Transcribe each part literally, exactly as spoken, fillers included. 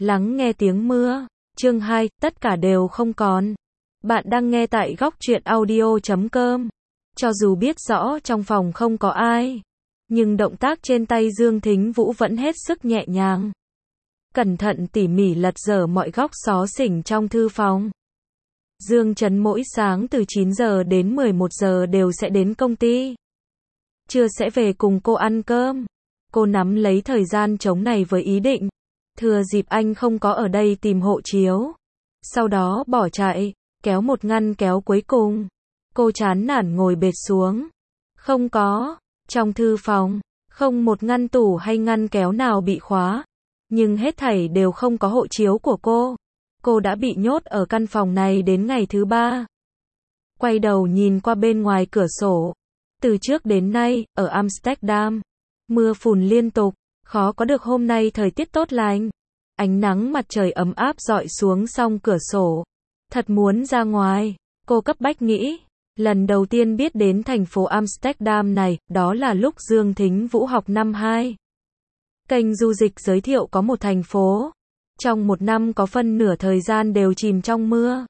Lắng nghe tiếng mưa. Chương hai, tất cả đều không còn. Bạn đang nghe tại góc truyện audio chấm com. Cho dù biết rõ trong phòng không có ai, nhưng động tác trên tay Dương Thính Vũ vẫn hết sức nhẹ nhàng. Cẩn thận tỉ mỉ lật dở mọi góc xó xỉnh trong thư phòng. Dương Trấn mỗi sáng từ chín giờ đến mười một giờ đều sẽ đến công ty. Trưa sẽ về cùng cô ăn cơm. Cô nắm lấy thời gian trống này với ý định thừa dịp anh không có ở đây tìm hộ chiếu. Sau đó bỏ chạy, kéo một ngăn kéo cuối cùng. Cô chán nản ngồi bệt xuống. Không có, trong thư phòng, không một ngăn tủ hay ngăn kéo nào bị khóa. Nhưng hết thảy đều không có hộ chiếu của cô. Cô đã bị nhốt ở căn phòng này đến ngày thứ ba. Quay đầu nhìn qua bên ngoài cửa sổ. Từ trước đến nay, ở Amsterdam, mưa phùn liên tục, khó có được hôm nay thời tiết tốt lành. Ánh nắng mặt trời ấm áp rọi xuống song cửa sổ. Thật muốn ra ngoài, cô cấp bách nghĩ. Lần đầu tiên biết đến thành phố Amsterdam này, đó là lúc Dương Thính Vũ học năm hai. Kênh du dịch giới thiệu có một thành phố. Trong một năm có phân nửa thời gian đều chìm trong mưa.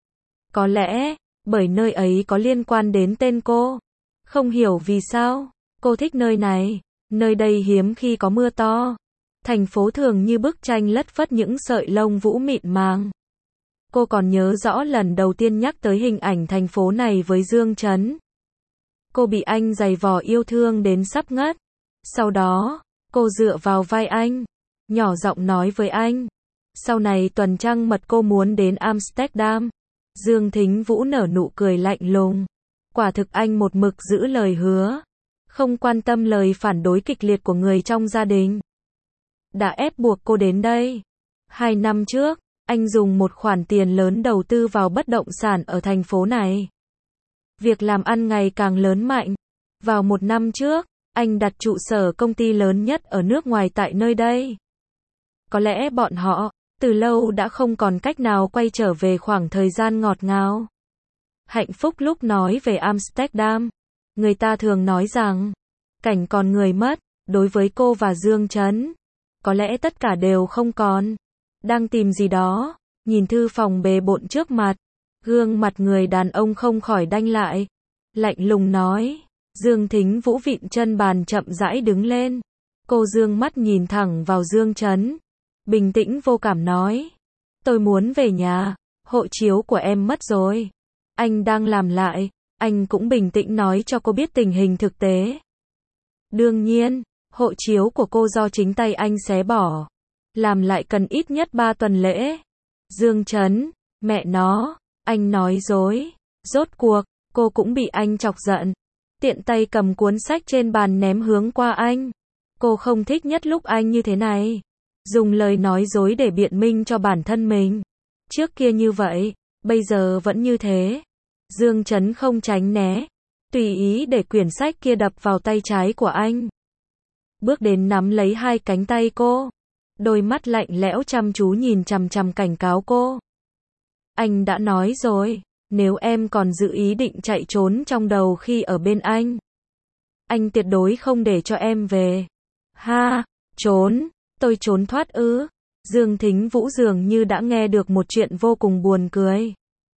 Có lẽ, bởi nơi ấy có liên quan đến tên cô. Không hiểu vì sao, cô thích nơi này. Nơi đây hiếm khi có mưa to. Thành phố thường như bức tranh lất phất những sợi lông vũ mịn màng. Cô còn nhớ rõ lần đầu tiên nhắc tới hình ảnh thành phố này với Dương Trấn. Cô bị anh giày vò yêu thương đến sắp ngất. Sau đó, cô dựa vào vai anh, nhỏ giọng nói với anh. Sau này tuần trăng mật cô muốn đến Amsterdam. Dương Thính Vũ nở nụ cười lạnh lùng. Quả thực anh một mực giữ lời hứa. Không quan tâm lời phản đối kịch liệt của người trong gia đình. Đã ép buộc cô đến đây. Hai năm trước, anh dùng một khoản tiền lớn đầu tư vào bất động sản ở thành phố này. Việc làm ăn ngày càng lớn mạnh. Vào một năm trước, anh đặt trụ sở công ty lớn nhất ở nước ngoài tại nơi đây. Có lẽ bọn họ, từ lâu đã không còn cách nào quay trở về khoảng thời gian ngọt ngào. Hạnh phúc lúc nói về Amsterdam. Người ta thường nói rằng, cảnh còn người mất, đối với cô và Dương Trấn. Có lẽ tất cả đều không còn. Đang tìm gì đó, nhìn thư phòng bề bộn trước mặt. Gương mặt người đàn ông không khỏi đanh lại. Lạnh lùng nói. Dương Thính Vũ vịn chân bàn chậm rãi đứng lên. Cô dương mắt nhìn thẳng vào Dương Trấn. Bình tĩnh vô cảm nói. Tôi muốn về nhà, hộ chiếu của em mất rồi. Anh đang làm lại. Anh cũng bình tĩnh nói cho cô biết tình hình thực tế. Đương nhiên, hộ chiếu của cô do chính tay anh xé bỏ. Làm lại cần ít nhất ba tuần lễ. Dương Trấn, mẹ nó, anh nói dối. Rốt cuộc, cô cũng bị anh chọc giận. Tiện tay cầm cuốn sách trên bàn ném hướng qua anh. Cô không thích nhất lúc anh như thế này. Dùng lời nói dối để biện minh cho bản thân mình. Trước kia như vậy, bây giờ vẫn như thế. Dương Trấn không tránh né. Tùy ý để quyển sách kia đập vào tay trái của anh. Bước đến nắm lấy hai cánh tay cô. Đôi mắt lạnh lẽo chăm chú nhìn chằm chằm cảnh cáo cô. Anh đã nói rồi, nếu em còn giữ ý định chạy trốn trong đầu khi ở bên anh, anh tuyệt đối không để cho em về. Ha, trốn, tôi trốn thoát ư? Dương Thính Vũ dường như đã nghe được một chuyện vô cùng buồn cười.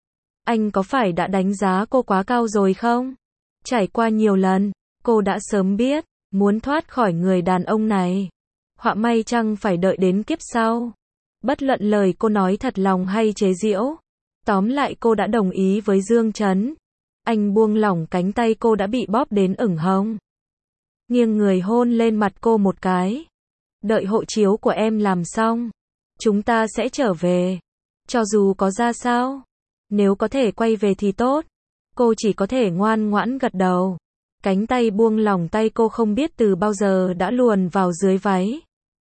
Anh có phải đã đánh giá cô quá cao rồi không? Trải qua nhiều lần, cô đã sớm biết, muốn thoát khỏi người đàn ông này. Họa may chăng phải đợi đến kiếp sau. Bất luận lời cô nói thật lòng hay chế giễu. Tóm lại cô đã đồng ý với Dương Trấn. Anh buông lỏng cánh tay cô đã bị bóp đến ửng hồng. Nghiêng người hôn lên mặt cô một cái. Đợi hộ chiếu của em làm xong, chúng ta sẽ trở về. Cho dù có ra sao, nếu có thể quay về thì tốt. Cô chỉ có thể ngoan ngoãn gật đầu. Cánh tay buông lỏng tay cô không biết từ bao giờ đã luồn vào dưới váy.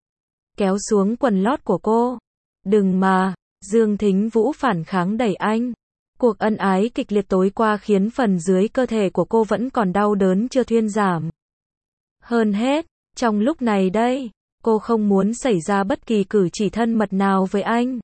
Kéo xuống quần lót của cô. Đừng mà, Dương Thính Vũ phản kháng đẩy anh. Cuộc ân ái kịch liệt tối qua khiến phần dưới cơ thể của cô vẫn còn đau đớn chưa thuyên giảm. Hơn hết, trong lúc này đây, cô không muốn xảy ra bất kỳ cử chỉ thân mật nào với anh.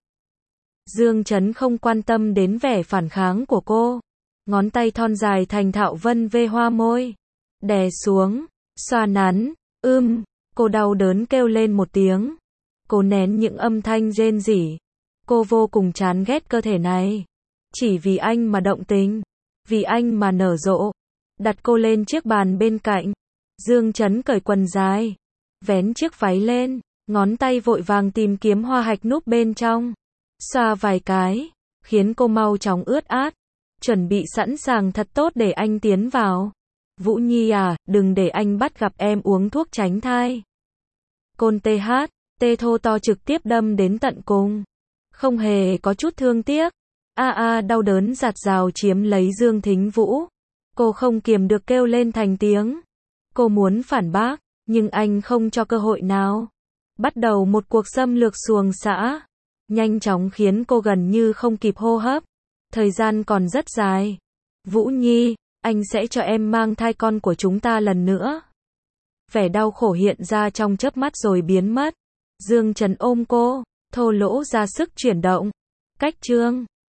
Dương Trấn không quan tâm đến vẻ phản kháng của cô. Ngón tay thon dài thành thạo vân vê hoa môi. Đè xuống, xoa nắn, ưm, cô đau đớn kêu lên một tiếng. Cô nén những âm thanh rên rỉ. Cô vô cùng chán ghét cơ thể này. Chỉ vì anh mà động tình. Vì anh mà nở rộ. Đặt cô lên chiếc bàn bên cạnh. Dương Chấn cởi quần dài. Vén chiếc váy lên. Ngón tay vội vàng tìm kiếm hoa hạch núp bên trong. Xoa vài cái. Khiến cô mau chóng ướt át. Chuẩn bị sẵn sàng thật tốt để anh tiến vào. Vũ Nhi à, đừng để anh bắt gặp em uống thuốc tránh thai. Côn tê hát, tê thô to trực tiếp đâm đến tận cùng. Không hề có chút thương tiếc. A a đau đớn giạt rào chiếm lấy Dương Thính Vũ. Cô không kiềm được kêu lên thành tiếng. Cô muốn phản bác, nhưng anh không cho cơ hội nào. Bắt đầu một cuộc xâm lược xuồng xã. Nhanh chóng khiến cô gần như không kịp hô hấp. Thời gian còn rất dài. Vũ Nhi, anh sẽ cho em mang thai con của chúng ta lần nữa. Vẻ đau khổ hiện ra trong chớp mắt rồi biến mất. Dương Chấn ôm cô, thô lỗ ra sức chuyển động. Cách chương